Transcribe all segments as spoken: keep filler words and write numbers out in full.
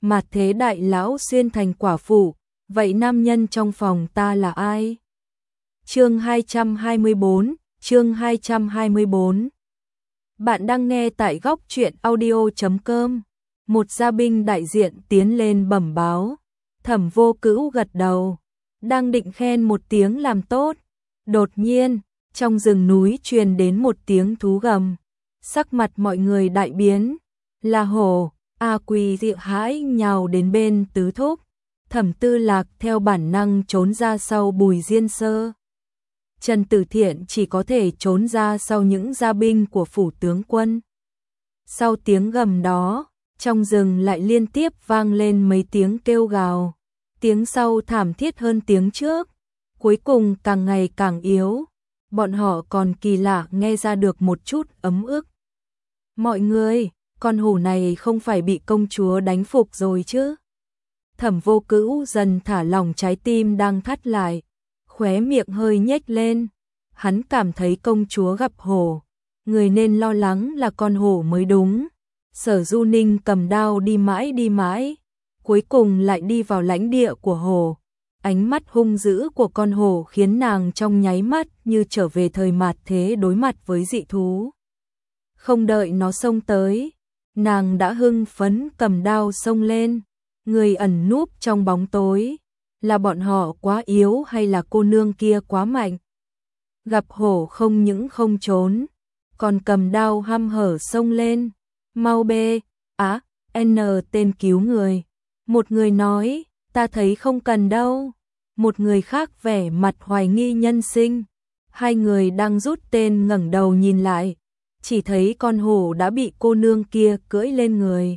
Mạt thế đại lão xuyên thành quả phụ, vậy nam nhân trong phòng ta là ai? Chương hai trăm hai mươi bốn, chương hai trăm hai mươi bốn. Bạn đang nghe tại góc truyện audio chấm com. Một gia binh đại diện tiến lên bẩm báo. Thẩm Vô Cữu gật đầu, đang định khen một tiếng làm tốt. Đột nhiên, trong rừng núi truyền đến một tiếng thú gầm. Sắc mặt mọi người đại biến. Là hổ. A Quỳ dịu hãi nhào đến bên tứ thúc. Thẩm Tư Lạc theo bản năng trốn ra sau Bùi Diên Sơ. Trần Tử Thiện chỉ có thể trốn ra sau những gia binh của phủ tướng quân. Sau tiếng gầm đó, trong rừng lại liên tiếp vang lên mấy tiếng kêu gào. Tiếng sau thảm thiết hơn tiếng trước, cuối cùng càng ngày càng yếu. Bọn họ còn kỳ lạ nghe ra được một chút ấm ức. Mọi người, con hổ này không phải bị công chúa đánh phục rồi chứ? Thẩm Vô Cữu dần thả lỏng trái tim đang thắt lại, khóe miệng hơi nhếch lên. Hắn cảm thấy công chúa gặp hổ, người nên lo lắng là con hổ mới đúng. Sở Du Ninh cầm đao đi mãi đi mãi, cuối cùng lại đi vào lãnh địa của hổ. Ánh mắt hung dữ của con hổ khiến nàng trong nháy mắt như trở về thời mạt thế đối mặt với dị thú. Không đợi nó xông tới, nàng đã hưng phấn cầm đao xông lên. Người ẩn núp trong bóng tối, là bọn họ quá yếu hay là cô nương kia quá mạnh? Gặp hổ không những không trốn, còn cầm đao hăm hở xông lên. Mau bê, á, N tên cứu người. Một người nói, ta thấy không cần đâu. Một người khác vẻ mặt hoài nghi nhân sinh. Hai người đang rút tên ngẩng đầu nhìn lại, chỉ thấy con hổ đã bị cô nương kia cưỡi lên người.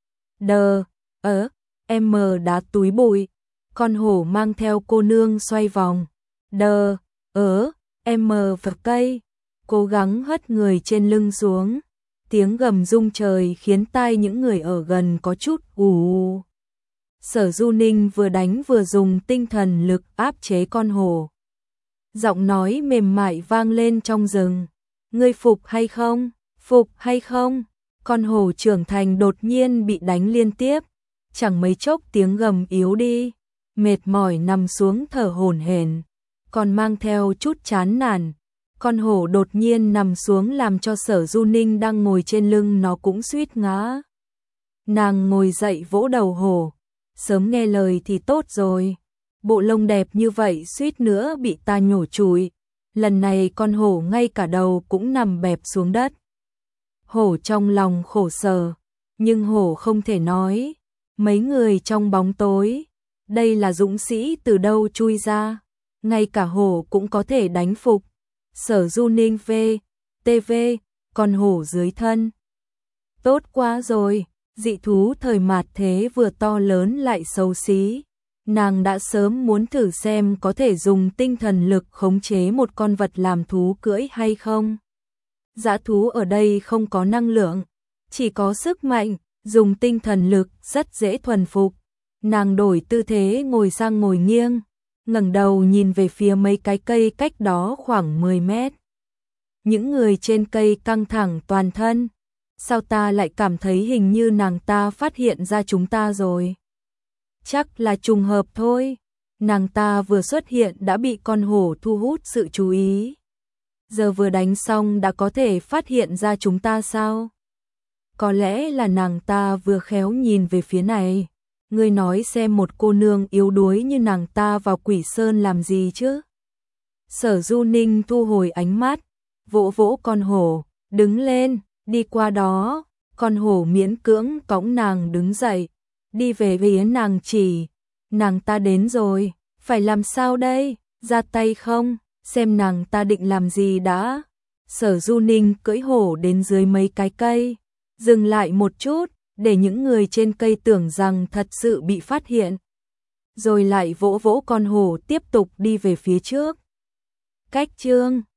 Đờ, ớ, em đá túi bụi. Con hổ mang theo cô nương xoay vòng. Đờ, ớ, em vật cây. Cố gắng hất người trên lưng xuống. Tiếng gầm rung trời khiến tai những người ở gần có chút ù. Sở Du Ninh vừa đánh vừa dùng tinh thần lực áp chế con hổ. Giọng nói mềm mại vang lên trong rừng. Ngươi phục hay không? Phục hay không? Con hổ trưởng thành đột nhiên bị đánh liên tiếp. Chẳng mấy chốc tiếng gầm yếu đi. Mệt mỏi nằm xuống thở hổn hển, còn mang theo chút chán nản. Con hổ đột nhiên nằm xuống làm cho Sở Du Ninh đang ngồi trên lưng nó cũng suýt ngã. Nàng ngồi dậy vỗ đầu hổ. Sớm nghe lời thì tốt rồi. Bộ lông đẹp như vậy suýt nữa bị ta nhổ trụi. Lần này con hổ ngay cả đầu cũng nằm bẹp xuống đất. Hổ trong lòng khổ sở, nhưng hổ không thể nói. Mấy người trong bóng tối, đây là dũng sĩ từ đâu chui ra, ngay cả hổ cũng có thể đánh phục. Sở Du Ninh v, tê vê, con hổ dưới thân. Tốt quá rồi, dị thú thời mạt thế vừa to lớn lại xấu xí. Nàng đã sớm muốn thử xem có thể dùng tinh thần lực khống chế một con vật làm thú cưỡi hay không. Dã thú ở đây không có năng lượng, chỉ có sức mạnh, dùng tinh thần lực rất dễ thuần phục. Nàng đổi tư thế ngồi sang ngồi nghiêng, ngẩng đầu nhìn về phía mấy cái cây cách đó khoảng mười mét. Những người trên cây căng thẳng toàn thân. Sao ta lại cảm thấy hình như nàng ta phát hiện ra chúng ta rồi? Chắc là trùng hợp thôi. Nàng ta vừa xuất hiện đã bị con hổ thu hút sự chú ý. Giờ vừa đánh xong đã có thể phát hiện ra chúng ta sao? Có lẽ là nàng ta vừa khéo nhìn về phía này. Ngươi nói xem một cô nương yếu đuối như nàng ta vào Quỷ Sơn làm gì chứ? Sở Du Ninh thu hồi ánh mắt, vỗ vỗ con hổ, đứng lên, đi qua đó. Con hổ miễn cưỡng cõng nàng đứng dậy, đi về phía nàng chỉ. Nàng ta đến rồi, phải làm sao đây? Ra tay không? Xem nàng ta định làm gì đã. Sở Du Ninh cưỡi hổ đến dưới mấy cái cây, dừng lại một chút, để những người trên cây tưởng rằng thật sự bị phát hiện. Rồi lại vỗ vỗ con hổ tiếp tục đi về phía trước. Cách chương